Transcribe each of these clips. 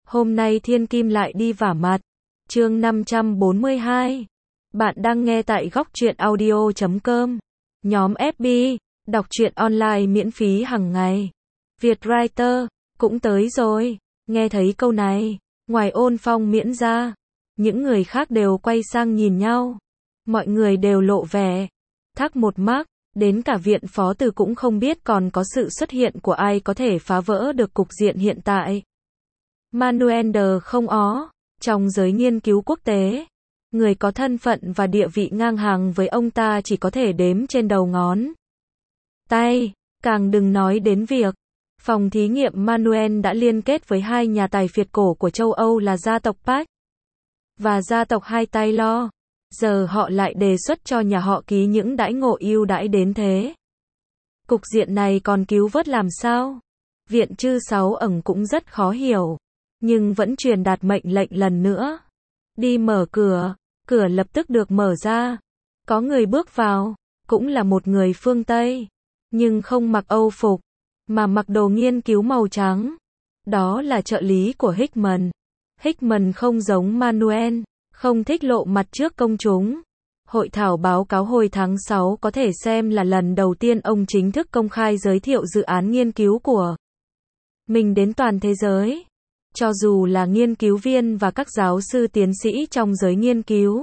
Hôm nay Thiên Kim lại đi vả mặt. Chương 542. Bạn đang nghe tại góc truyện audio.com. Nhóm FB, đọc truyện online miễn phí hàng ngày. Vietwriter, cũng tới rồi. Nghe thấy câu này, ngoài Ôn Phong miễn ra, những người khác đều quay sang nhìn nhau. Mọi người đều lộ vẻ thắc một mắc, đến cả viện phó từ cũng không biết còn có sự xuất hiện của ai có thể phá vỡ được cục diện hiện tại. Manuel de không ó, trong giới nghiên cứu quốc tế, người có thân phận và địa vị ngang hàng với ông ta chỉ có thể đếm trên đầu ngón tay, càng đừng nói đến việc phòng thí nghiệm Manuel đã liên kết với hai nhà tài phiệt cổ của châu Âu là gia tộc Pax và gia tộc Hai Taylor. Giờ họ lại đề xuất cho nhà họ ký những đãi ngộ ưu đãi đến thế. Cục diện này còn cứu vớt làm sao? Viện chư Sáu ẩn cũng rất khó hiểu, nhưng vẫn truyền đạt mệnh lệnh lần nữa. Đi mở cửa, cửa lập tức được mở ra. Có người bước vào, cũng là một người phương Tây, nhưng không mặc Âu phục, mà mặc đồ nghiên cứu màu trắng. Đó là trợ lý của Hickman. Hickman không giống Manuel, không thích lộ mặt trước công chúng. Hội thảo báo cáo hồi tháng 6 có thể xem là lần đầu tiên ông chính thức công khai giới thiệu dự án nghiên cứu của mình đến toàn thế giới. Cho dù là nghiên cứu viên và các giáo sư tiến sĩ trong giới nghiên cứu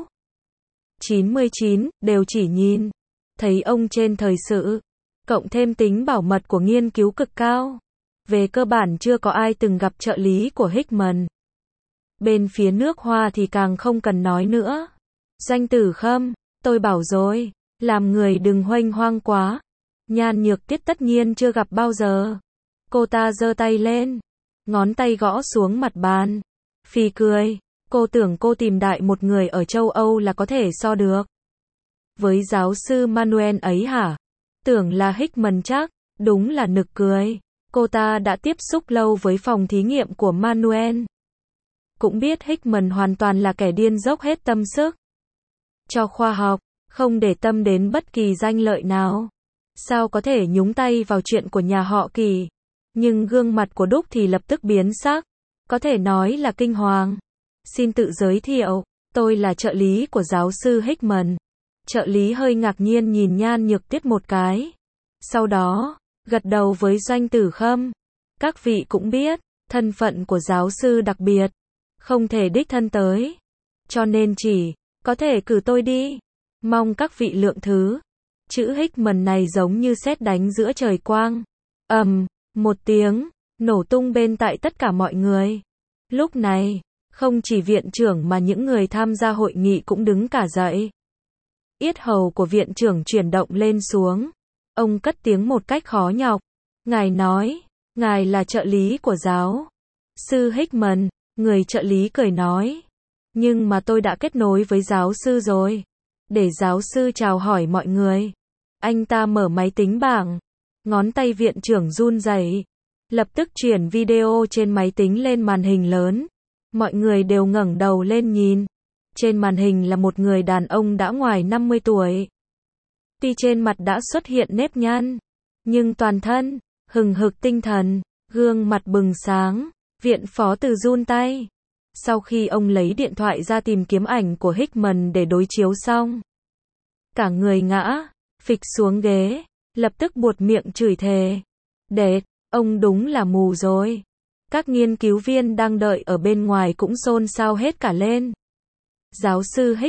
99 đều chỉ nhìn thấy ông trên thời sự, cộng thêm tính bảo mật của nghiên cứu cực cao. Về cơ bản chưa có ai từng gặp trợ lý của Hickman. Bên phía nước Hoa thì càng không cần nói nữa. Doanh Tử Khâm, tôi bảo rồi, làm người đừng huênh hoang quá. Nhan Nhược Tiết tất nhiên chưa gặp bao giờ. Cô ta giơ tay lên, ngón tay gõ xuống mặt bàn. Phì cười, cô tưởng cô tìm đại một người ở châu Âu là có thể so được với giáo sư Manuel ấy hả? Tưởng là Hickman chắc, đúng là nực cười. Cô ta đã tiếp xúc lâu với phòng thí nghiệm của Manuel, cũng biết Hickman hoàn toàn là kẻ điên dốc hết tâm sức cho khoa học, không để tâm đến bất kỳ danh lợi nào. Sao có thể nhúng tay vào chuyện của nhà họ Kỳ? Nhưng gương mặt của Đúc thì lập tức biến sắc, có thể nói là kinh hoàng. Xin tự giới thiệu, tôi là trợ lý của giáo sư Hickman. Trợ lý hơi ngạc nhiên nhìn Nhan Nhược Tiết một cái, sau đó gật đầu với Doanh Tử Khâm. Các vị cũng biết, thân phận của giáo sư đặc biệt, không thể đích thân tới, cho nên chỉ có thể cử tôi đi. Mong các vị lượng thứ. Chữ Hickman này giống như sét đánh giữa trời quang. Một tiếng nổ tung bên tại tất cả mọi người. Lúc này, không chỉ viện trưởng mà những người tham gia hội nghị cũng đứng cả dậy. Yết hầu của viện trưởng chuyển động lên xuống. Ông cất tiếng một cách khó nhọc. Ngài nói, ngài là trợ lý của giáo sư Hickman. Người trợ lý cười nói, nhưng mà tôi đã kết nối với giáo sư rồi. Để giáo sư chào hỏi mọi người. Anh ta mở máy tính bảng. Ngón tay viện trưởng run rẩy, lập tức chuyển video trên máy tính lên màn hình lớn. Mọi người đều ngẩng đầu lên nhìn. Trên màn hình là một người đàn ông đã ngoài 50 tuổi. Tuy trên mặt đã xuất hiện nếp nhăn, nhưng toàn thân hừng hực tinh thần, gương mặt bừng sáng. Viện phó từ run tay. Sau khi ông lấy điện thoại ra tìm kiếm ảnh của Hickman để đối chiếu xong, cả người ngã phịch xuống ghế, lập tức buột miệng chửi thề. Đệt, ông đúng là mù rồi. Các nghiên cứu viên đang đợi ở bên ngoài cũng xôn xao hết cả lên. Giáo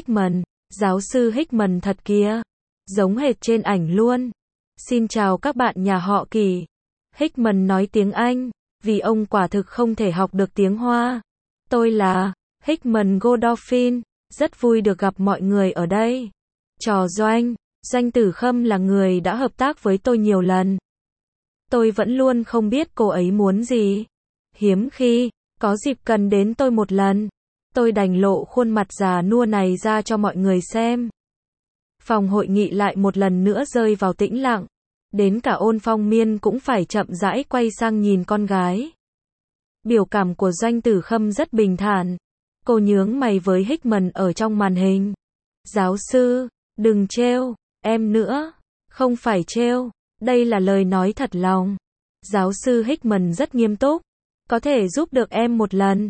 sư Hickman thật kìa, giống hệt trên ảnh luôn. Xin chào các bạn nhà họ Kỳ. Hickman nói tiếng Anh, vì ông quả thực không thể học được tiếng Hoa. Tôi là Hickman Godolphin, rất vui được gặp mọi người ở đây. Trò Doanh Tử Khâm là người đã hợp tác với tôi nhiều lần. Tôi vẫn luôn không biết cô ấy muốn gì. Hiếm khi có dịp cần đến tôi một lần, tôi đành lộ khuôn mặt già nua này ra cho mọi người xem. Phòng hội nghị lại một lần nữa rơi vào tĩnh lặng. Đến cả Ôn Phong Miên cũng phải chậm rãi quay sang nhìn con gái. Biểu cảm của Doanh Tử Khâm rất bình thản. Cô nhướng mày với Hickman ở trong màn hình. Giáo sư, đừng trêu em nữa. Không phải trêu, đây là lời nói thật lòng. Giáo sư Hickman rất nghiêm túc. Có thể giúp được em một lần.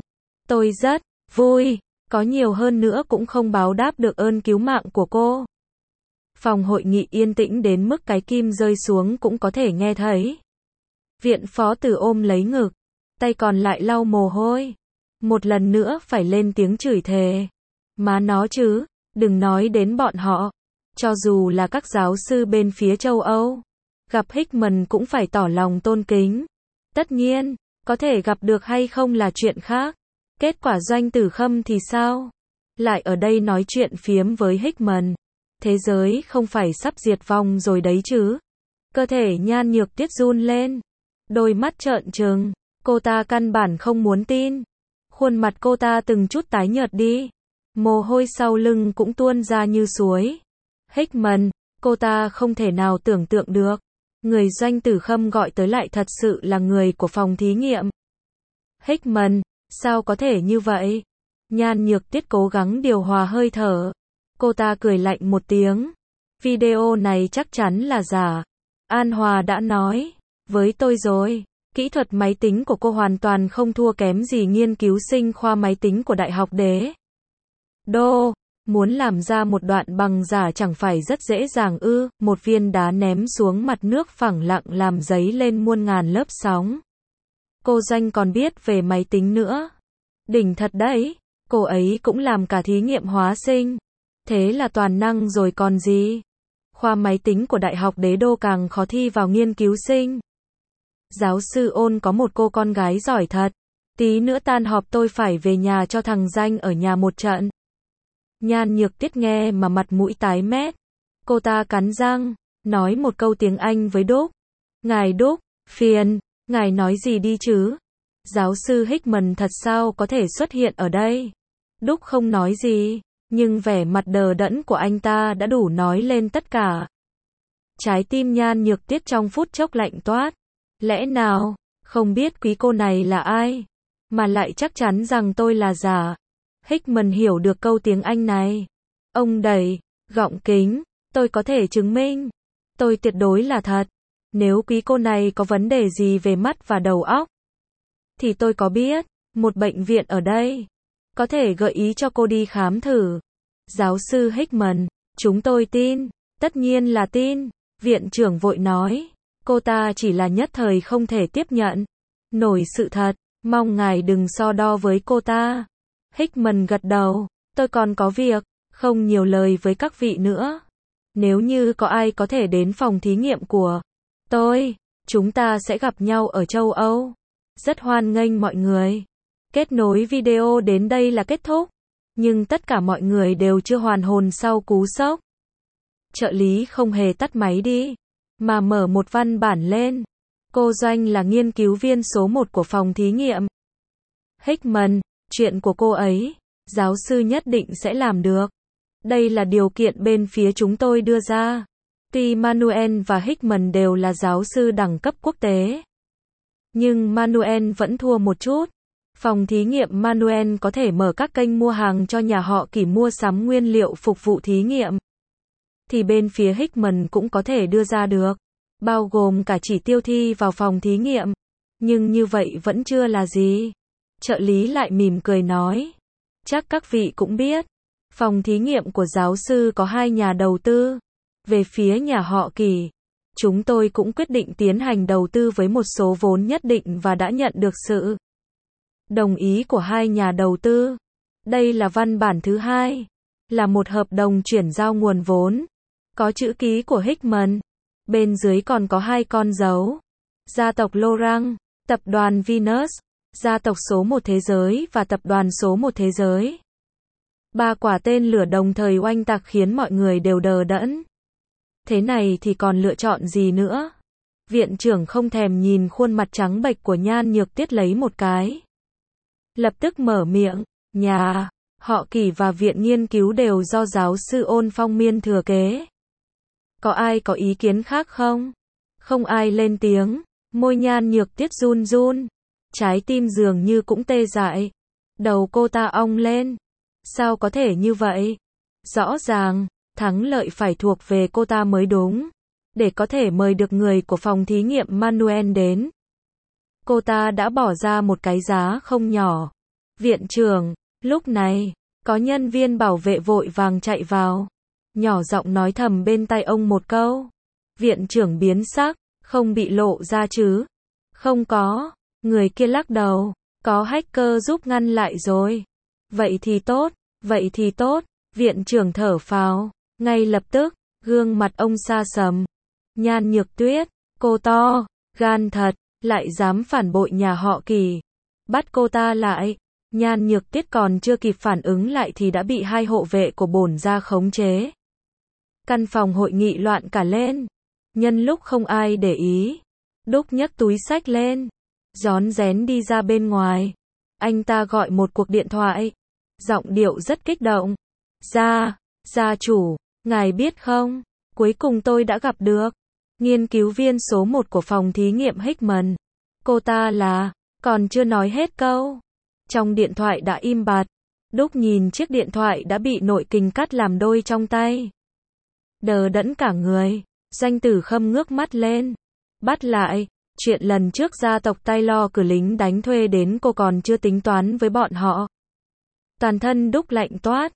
Tôi rất vui, có nhiều hơn nữa cũng không báo đáp được ơn cứu mạng của cô. Phòng hội nghị yên tĩnh đến mức cái kim rơi xuống cũng có thể nghe thấy. Viện phó tử ôm lấy ngực, tay còn lại lau mồ hôi. Một lần nữa phải lên tiếng chửi thề. Má nó chứ, đừng nói đến bọn họ. Cho dù là các giáo sư bên phía châu Âu, gặp Hickman cũng phải tỏ lòng tôn kính. Tất nhiên, có thể gặp được hay không là chuyện khác. Kết quả Doanh Tử Khâm thì sao? Lại ở đây nói chuyện phiếm với Hickman. Thế giới không phải sắp diệt vong rồi đấy chứ. Cơ thể Nhan Nhược Tuyết run lên. Đôi mắt trợn trừng. Cô ta căn bản không muốn tin. Khuôn mặt cô ta từng chút tái nhợt đi. Mồ hôi sau lưng cũng tuôn ra như suối. Hickman, cô ta không thể nào tưởng tượng được. Người Doanh Tử Khâm gọi tới lại thật sự là người của phòng thí nghiệm. Hickman, sao có thể như vậy? Nhan Nhược Tuyết cố gắng điều hòa hơi thở. Cô ta cười lạnh một tiếng. Video này chắc chắn là giả. An Hòa đã nói với tôi rồi. Kỹ thuật máy tính của cô hoàn toàn không thua kém gì nghiên cứu sinh khoa máy tính của Đại học Đế Đô. Muốn làm ra một đoạn bằng giả chẳng phải rất dễ dàng ư. Một viên đá ném xuống mặt nước phẳng lặng làm dấy lên muôn ngàn lớp sóng. Cô Doanh còn biết về máy tính nữa. Đỉnh thật đấy. Cô ấy cũng làm cả thí nghiệm hóa sinh. Thế là toàn năng rồi còn gì. Khoa máy tính của Đại học Đế Đô càng khó thi vào nghiên cứu sinh. Giáo sư Ôn có một cô con gái giỏi thật. Tí nữa tan họp tôi phải về nhà cho thằng Danh ở nhà một trận. Nhan Nhược Tuyết nghe mà mặt mũi tái mét. Cô ta cắn răng, nói một câu tiếng Anh với Đúc. Ngài Đúc, phiền, ngài nói gì đi chứ? Giáo sư Hickman thật sao có thể xuất hiện ở đây? Đúc không nói gì, nhưng vẻ mặt đờ đẫn của anh ta đã đủ nói lên tất cả. Trái tim Nhan Nhược Tuyết trong phút chốc lạnh toát. Lẽ nào, không biết quý cô này là ai, mà lại chắc chắn rằng tôi là giả. Hickman hiểu được câu tiếng Anh này. Ông đẩy gọng kính, tôi có thể chứng minh. Tôi tuyệt đối là thật. Nếu quý cô này có vấn đề gì về mắt và đầu óc, thì tôi có biết, một bệnh viện ở đây. Có thể gợi ý cho cô đi khám thử. Giáo sư Hickman, chúng tôi tin. Tất nhiên là tin. Viện trưởng vội nói. Cô ta chỉ là nhất thời không thể tiếp nhận nổi sự thật. Mong ngài đừng so đo với cô ta. Hickman gật đầu. Tôi còn có việc. Không nhiều lời với các vị nữa. Nếu như có ai có thể đến phòng thí nghiệm của tôi, chúng ta sẽ gặp nhau ở châu Âu. Rất hoan nghênh mọi người. Kết nối video đến đây là kết thúc. Nhưng tất cả mọi người đều chưa hoàn hồn sau cú sốc. Trợ lý không hề tắt máy đi, mà mở một văn bản lên. Cô Doanh là nghiên cứu viên số 1 của phòng thí nghiệm. Hickman, chuyện của cô ấy, giáo sư nhất định sẽ làm được. Đây là điều kiện bên phía chúng tôi đưa ra. Tuy Manuel và Hickman đều là giáo sư đẳng cấp quốc tế, nhưng Manuel vẫn thua một chút. Phòng thí nghiệm Manuel có thể mở các kênh mua hàng cho nhà họ Kỷ mua sắm nguyên liệu phục vụ thí nghiệm. Thì bên phía Hickman cũng có thể đưa ra được, bao gồm cả chỉ tiêu thi vào phòng thí nghiệm. Nhưng như vậy vẫn chưa là gì. Trợ lý lại mỉm cười nói. Chắc các vị cũng biết, phòng thí nghiệm của giáo sư có 2 nhà đầu tư. Về phía nhà họ Kỷ, chúng tôi cũng quyết định tiến hành đầu tư với một số vốn nhất định và đã nhận được sự đồng ý của 2 nhà đầu tư. Đây là văn bản thứ 2, là một hợp đồng chuyển giao nguồn vốn, có chữ ký của Hickman. Bên dưới còn có 2 con dấu. Gia tộc Lorang, tập đoàn Venus, gia tộc số 1 thế giới và tập đoàn số 1 thế giới. 3 quả tên lửa đồng thời oanh tạc khiến mọi người đều đờ đẫn. Thế này thì còn lựa chọn gì nữa? Viện trưởng không thèm nhìn khuôn mặt trắng bệch của Nhan Nhược Tuyết lấy một cái. Lập tức mở miệng, nhà họ Kỷ và viện nghiên cứu đều do giáo sư Ôn Phong Miên thừa kế. Có ai có ý kiến khác không? Không ai lên tiếng. Môi Nhan Nhược Tuyết run run. Trái tim dường như cũng tê dại. Đầu cô ta ong lên. Sao có thể như vậy? Rõ ràng, thắng lợi phải thuộc về cô ta mới đúng. Để có thể mời được người của phòng thí nghiệm Manuel đến, cô ta đã bỏ ra một cái giá không nhỏ. Viện trưởng, lúc này, có nhân viên bảo vệ vội vàng chạy vào. Nhỏ giọng nói thầm bên tai ông một câu. Viện trưởng biến sắc, không bị lộ ra chứ? Không có. Người kia lắc đầu. Có hacker giúp ngăn lại rồi. Vậy thì tốt, vậy thì tốt. Viện trưởng thở phào. Ngay lập tức, gương mặt ông sa sầm. Nhan Nhược Tuyết, cô to, gan thật, lại dám phản bội nhà họ Kỳ. Bắt cô ta lại. Nhan Nhược Tuyết còn chưa kịp phản ứng lại thì đã bị hai hộ vệ của bổn gia khống chế. Căn phòng hội nghị loạn cả lên. Nhân lúc không ai để ý, Đúc nhấc túi xách lên, rón rén đi ra bên ngoài. Anh ta gọi một cuộc điện thoại, giọng điệu rất kích động. Gia chủ, ngài biết không, cuối cùng tôi đã gặp được nghiên cứu viên số 1 của phòng thí nghiệm Hickman. Cô ta là, còn chưa nói hết câu. Trong điện thoại đã im bặt. Đúc nhìn chiếc điện thoại đã bị nội kình cắt làm đôi trong tay. Đờ đẫn cả người. Doanh Tử Khâm ngước mắt lên. Bắt lại, chuyện lần trước gia tộc Taylor cử lính đánh thuê đến cô còn chưa tính toán với bọn họ. Toàn thân Đúc lạnh toát.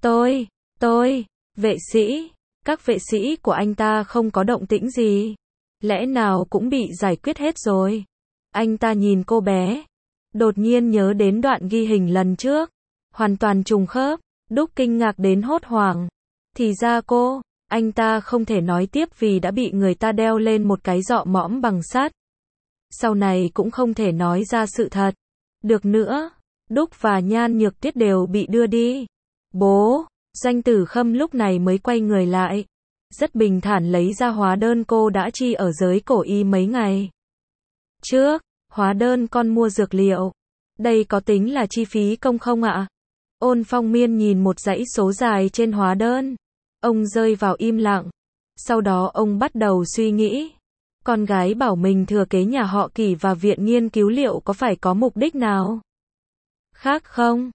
Tôi, vệ sĩ, các vệ sĩ của anh ta không có động tĩnh gì. Lẽ nào cũng bị giải quyết hết rồi. Anh ta nhìn cô bé. Đột nhiên nhớ đến đoạn ghi hình lần trước. Hoàn toàn trùng khớp. Đúc kinh ngạc đến hốt hoảng. Thì ra anh ta không thể nói tiếp vì đã bị người ta đeo lên một cái dọ mõm bằng sắt. Sau này cũng không thể nói ra sự thật. Được nữa, Đúc và Nhan Nhược Tuyết đều bị đưa đi. Bố, Doanh Tử Khâm lúc này mới quay người lại. Rất bình thản lấy ra hóa đơn cô đã chi ở giới cổ y mấy ngày trước. Hóa đơn con mua dược liệu. Đây có tính là chi phí công không ạ? Ôn Phong Miên nhìn một dãy số dài trên hóa đơn. Ông rơi vào im lặng. Sau đó ông bắt đầu suy nghĩ. Con gái bảo mình thừa kế nhà họ Kỳ và viện nghiên cứu liệu có phải có mục đích nào khác không?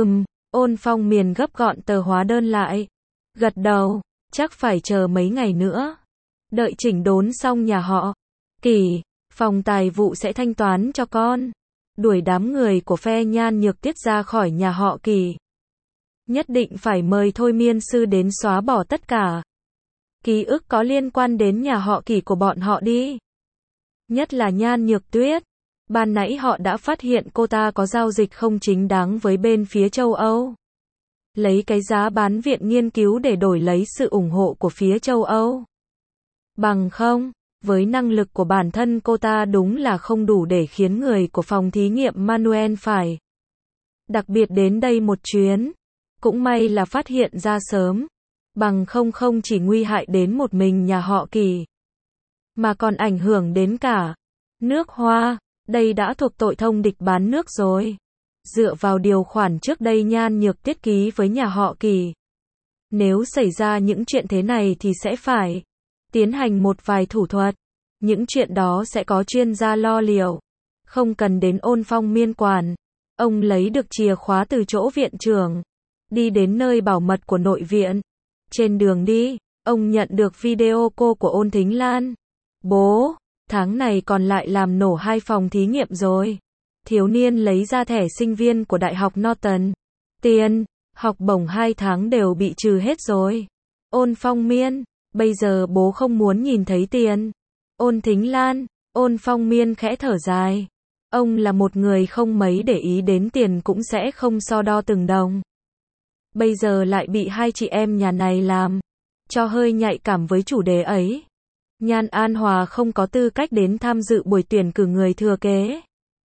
Ôn Phong Miên gấp gọn tờ hóa đơn lại. Gật đầu, chắc phải chờ mấy ngày nữa. Đợi chỉnh đốn xong nhà họ Kỳ, phòng tài vụ sẽ thanh toán cho con. Đuổi đám người của phe Nhan Nhược Tuyết ra khỏi nhà họ Kỳ. Nhất định phải mời thôi miên sư đến xóa bỏ tất cả ký ức có liên quan đến nhà họ Kỳ của bọn họ đi. Nhất là Nhan Nhược Tuyết. Ban nãy họ đã phát hiện cô ta có giao dịch không chính đáng với bên phía châu Âu. Lấy cái giá bán viện nghiên cứu để đổi lấy sự ủng hộ của phía châu Âu. Bằng không, với năng lực của bản thân cô ta đúng là không đủ để khiến người của phòng thí nghiệm Manuel phải đặc biệt đến đây một chuyến. Cũng may là phát hiện ra sớm. Bằng không chỉ nguy hại đến một mình nhà họ Kỳ, mà còn ảnh hưởng đến cả nước Hoa. Đây đã thuộc tội thông địch bán nước rồi. Dựa vào điều khoản trước đây Nhan Nhược Tuyết ký với nhà họ Kỳ, nếu xảy ra những chuyện thế này thì sẽ phải tiến hành một vài thủ thuật. Những chuyện đó sẽ có chuyên gia lo liệu. Không cần đến Ôn Phong Miên quản. Ông lấy được chìa khóa từ chỗ viện trưởng. Đi đến nơi bảo mật của nội viện. Trên đường đi, ông nhận được video call của Ôn Thính Lan. Bố, tháng này còn lại làm nổ 2 phòng thí nghiệm rồi. Thiếu niên lấy ra thẻ sinh viên của Đại học Norton. Tiền, học bổng 2 tháng đều bị trừ hết rồi. Ôn Phong Miên, bây giờ bố không muốn nhìn thấy tiền. Ôn Thính Lan, Ôn Phong Miên khẽ thở dài. Ông là một người không mấy để ý đến tiền cũng sẽ không so đo từng đồng. Bây giờ lại bị hai chị em nhà này làm cho hơi nhạy cảm với chủ đề ấy. Nhan An Hòa không có tư cách đến tham dự buổi tuyển cử người thừa kế.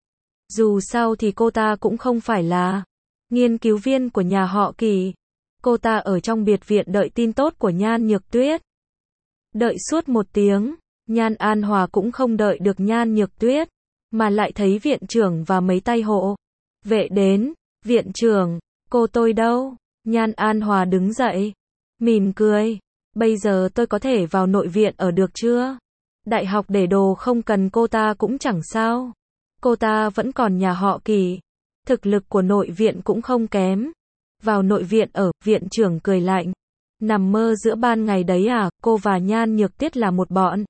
Dù sao thì cô ta cũng không phải là nghiên cứu viên của nhà họ Kỳ. Cô ta ở trong biệt viện đợi tin tốt của Nhan Nhược Tuyết. Đợi suốt 1 tiếng, Nhan An Hòa cũng không đợi được Nhan Nhược Tuyết, mà lại thấy viện trưởng và mấy tay hộ vệ đến. Viện trưởng, cô tôi đâu? Nhan An Hòa đứng dậy, mỉm cười. Bây giờ tôi có thể vào nội viện ở được chưa? Đại học để đồ không cần cô ta cũng chẳng sao. Cô ta vẫn còn nhà họ Kỳ. Thực lực của nội viện cũng không kém. Vào nội viện ở, viện trưởng cười lạnh. Nằm mơ giữa ban ngày đấy à, cô và Nhan Nhược Tuyết là một bọn.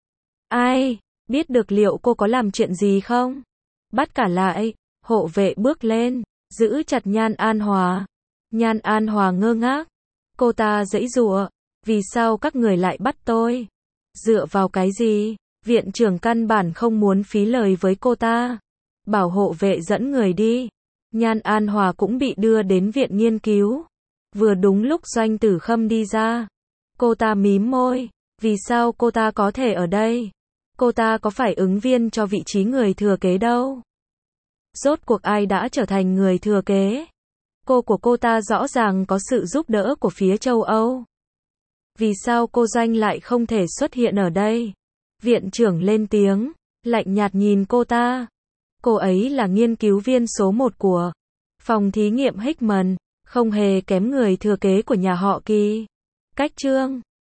Ai biết được liệu cô có làm chuyện gì không? Bắt cả lại, hộ vệ bước lên, giữ chặt Nhan An Hòa. Nhan An Hòa ngơ ngác. Cô ta giãy giụa. Vì sao các người lại bắt tôi? Dựa vào cái gì? Viện trưởng căn bản không muốn phí lời với cô ta. Bảo hộ vệ dẫn người đi. Nhan An Hòa cũng bị đưa đến viện nghiên cứu. Vừa đúng lúc Doanh Tử Khâm đi ra. Cô ta mím môi. Vì sao cô ta có thể ở đây? Cô ta có phải ứng viên cho vị trí người thừa kế đâu? Rốt cuộc ai đã trở thành người thừa kế? Cô của cô ta rõ ràng có sự giúp đỡ của phía châu Âu. Vì sao cô Doanh lại không thể xuất hiện ở đây? Viện trưởng lên tiếng, lạnh nhạt nhìn cô ta. Cô ấy là nghiên cứu viên số 1 của phòng thí nghiệm Hickman, không hề kém người thừa kế của nhà họ Kỳ. Cách chương